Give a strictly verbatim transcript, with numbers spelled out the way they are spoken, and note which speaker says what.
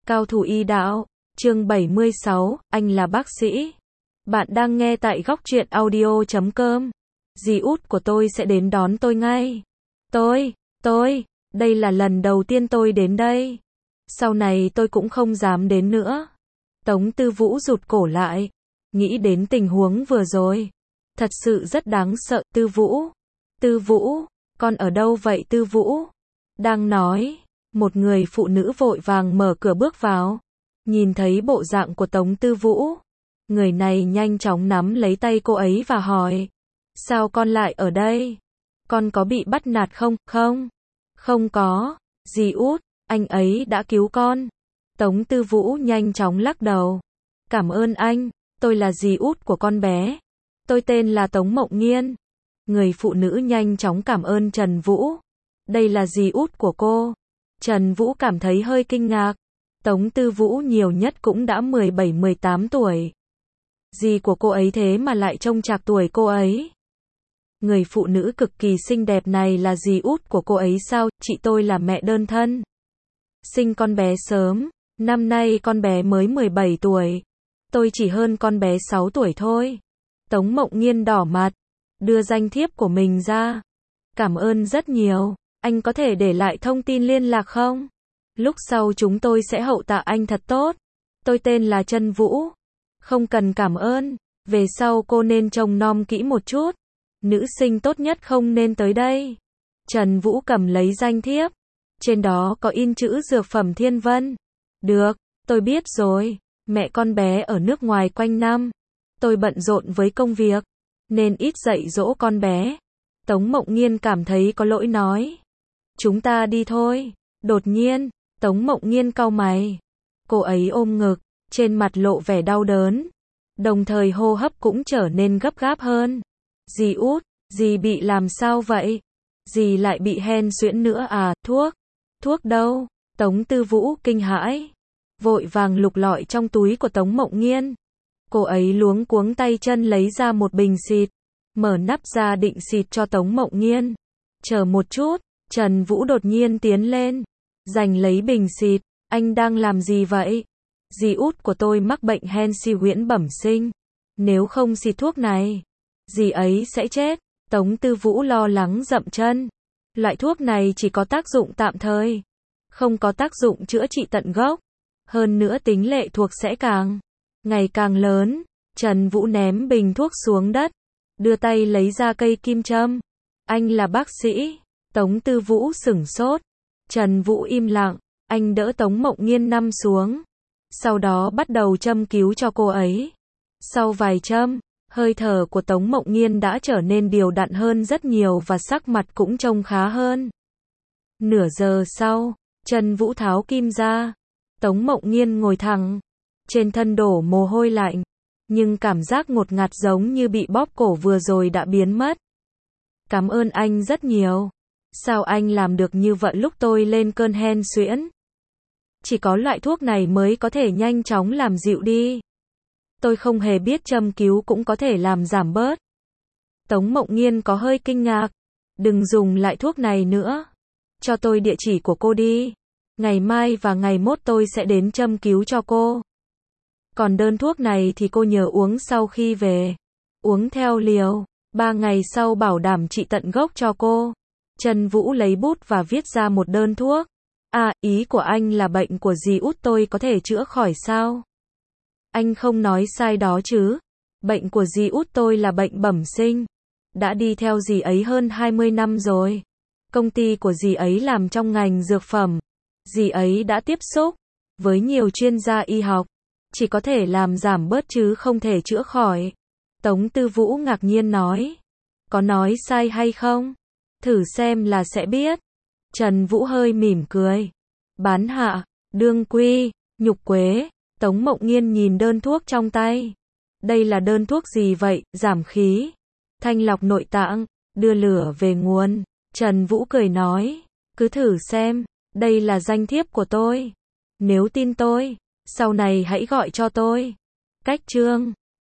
Speaker 1: Cao thủ y đạo, chương bảy mươi sáu, anh là bác sĩ. Bạn đang nghe tại góc truyện audio chấm com. Dì út của tôi sẽ đến đón tôi ngay. Tôi, tôi, đây là lần đầu tiên tôi đến đây. Sau này tôi cũng không dám đến nữa. Tống Tư Vũ rụt cổ lại. Nghĩ đến tình huống vừa rồi. Thật sự rất đáng sợ. Tư Vũ. Tư Vũ, con ở đâu vậy Tư Vũ? Đang nói, một người phụ nữ vội vàng mở cửa bước vào. Nhìn thấy bộ dạng của Tống Tư Vũ. Người này nhanh chóng nắm lấy tay cô ấy và hỏi. Sao con lại ở đây? Con có bị bắt nạt không? Không. Không có. Dì út, anh ấy đã cứu con. Tống Tư Vũ nhanh chóng lắc đầu. Cảm ơn anh, tôi là dì út của con bé. Tôi tên là Tống Mộng Nghiên. Người phụ nữ nhanh chóng cảm ơn Trần Vũ. Đây là dì út của cô. Trần Vũ cảm thấy hơi kinh ngạc. Tống Tư Vũ nhiều nhất cũng đã mười bảy mười tám tuổi. Dì của cô ấy thế mà lại trông trạc tuổi cô ấy. Người phụ nữ cực kỳ xinh đẹp này là dì út của cô ấy sao? Chị tôi là mẹ đơn thân. Sinh con bé sớm. Năm nay con bé mới mười bảy tuổi. Tôi chỉ hơn con bé sáu tuổi thôi. Tống Mộng Nghiên đỏ mặt. Đưa danh thiếp của mình ra. Cảm ơn rất nhiều. Anh có thể để lại thông tin liên lạc không? Lúc sau chúng tôi sẽ hậu tạ anh thật tốt. Tôi tên là Trân Vũ. Không cần cảm ơn. Về sau cô nên trông nom kỹ một chút. Nữ sinh tốt nhất không nên tới đây. Trần Vũ cầm lấy danh thiếp. Trên đó có in chữ Dược phẩm Thiên Vân. Được, tôi biết rồi. Mẹ con bé ở nước ngoài quanh năm. Tôi bận rộn với công việc. Nên ít dạy dỗ con bé. Tống Mộng Nghiên cảm thấy có lỗi nói. Chúng ta đi thôi. Đột nhiên, Tống Mộng Nghiên cau mày. Cô ấy ôm ngực, trên mặt lộ vẻ đau đớn. Đồng thời hô hấp cũng trở nên gấp gáp hơn. Dì út, dì bị làm sao vậy? Dì lại bị hen suyễn nữa à? Thuốc? Thuốc đâu? Tống Tư Vũ kinh hãi. Vội vàng lục lọi trong túi của Tống Mộng Nghiên. Cô ấy luống cuống tay chân lấy ra một bình xịt. Mở nắp ra định xịt cho Tống Mộng Nghiên. Chờ một chút, Trần Vũ đột nhiên tiến lên. Giành lấy bình xịt. Anh đang làm gì vậy? Dì út của tôi mắc bệnh hen suyễn bẩm sinh. Nếu không xịt thuốc này, dì ấy sẽ chết. Tống Tư Vũ lo lắng dậm chân. Loại thuốc này chỉ có tác dụng tạm thời. Không có tác dụng chữa trị tận gốc. Hơn nữa tính lệ thuộc sẽ càng ngày càng lớn. Trần Vũ ném bình thuốc xuống đất. Đưa tay lấy ra cây kim châm. Anh là bác sĩ. Tống Tư Vũ sửng sốt. Trần Vũ im lặng. Anh đỡ Tống Mộng Nghiên nằm xuống. Sau đó bắt đầu châm cứu cho cô ấy. Sau vài châm, hơi thở của Tống Mộng Nghiên đã trở nên đều đặn hơn rất nhiều và sắc mặt cũng trông khá hơn. Nửa giờ sau, Trần Vũ tháo kim ra. Tống Mộng Nghiên ngồi thẳng. Trên thân đổ mồ hôi lạnh. Nhưng cảm giác ngột ngạt giống như bị bóp cổ vừa rồi đã biến mất. Cảm ơn anh rất nhiều. Sao anh làm được như vậy lúc tôi lên cơn hen suyễn? Chỉ có loại thuốc này mới có thể nhanh chóng làm dịu đi. Tôi không hề biết châm cứu cũng có thể làm giảm bớt. Tống Mộng Nghiên có hơi kinh ngạc. Đừng dùng loại thuốc này nữa. Cho tôi địa chỉ của cô đi. Ngày mai và ngày mốt tôi sẽ đến châm cứu cho cô. Còn đơn thuốc này thì cô nhớ uống sau khi về. Uống theo liều. Ba ngày sau bảo đảm trị tận gốc cho cô. Trần Vũ lấy bút và viết ra một đơn thuốc. À, ý của anh là bệnh của dì út tôi có thể chữa khỏi sao? Anh không nói sai đó chứ. Bệnh của dì út tôi là bệnh bẩm sinh. Đã đi theo dì ấy hơn hai mươi năm rồi. Công ty của dì ấy làm trong ngành dược phẩm. Dì ấy đã tiếp xúc với nhiều chuyên gia y học. Chỉ có thể làm giảm bớt chứ không thể chữa khỏi. Tống Tư Vũ ngạc nhiên nói. Có nói sai hay không? Thử xem là sẽ biết. Trần Vũ hơi mỉm cười. Bán hạ, đương quy, nhục quế. Tống Mộng Nghiên nhìn đơn thuốc trong tay. Đây là đơn thuốc gì vậy? Giảm khí, thanh lọc nội tạng, đưa lửa về nguồn. Trần Vũ cười nói. Cứ thử xem. Đây là danh thiếp của tôi. Nếu tin tôi, sau này hãy gọi cho tôi. Cách chương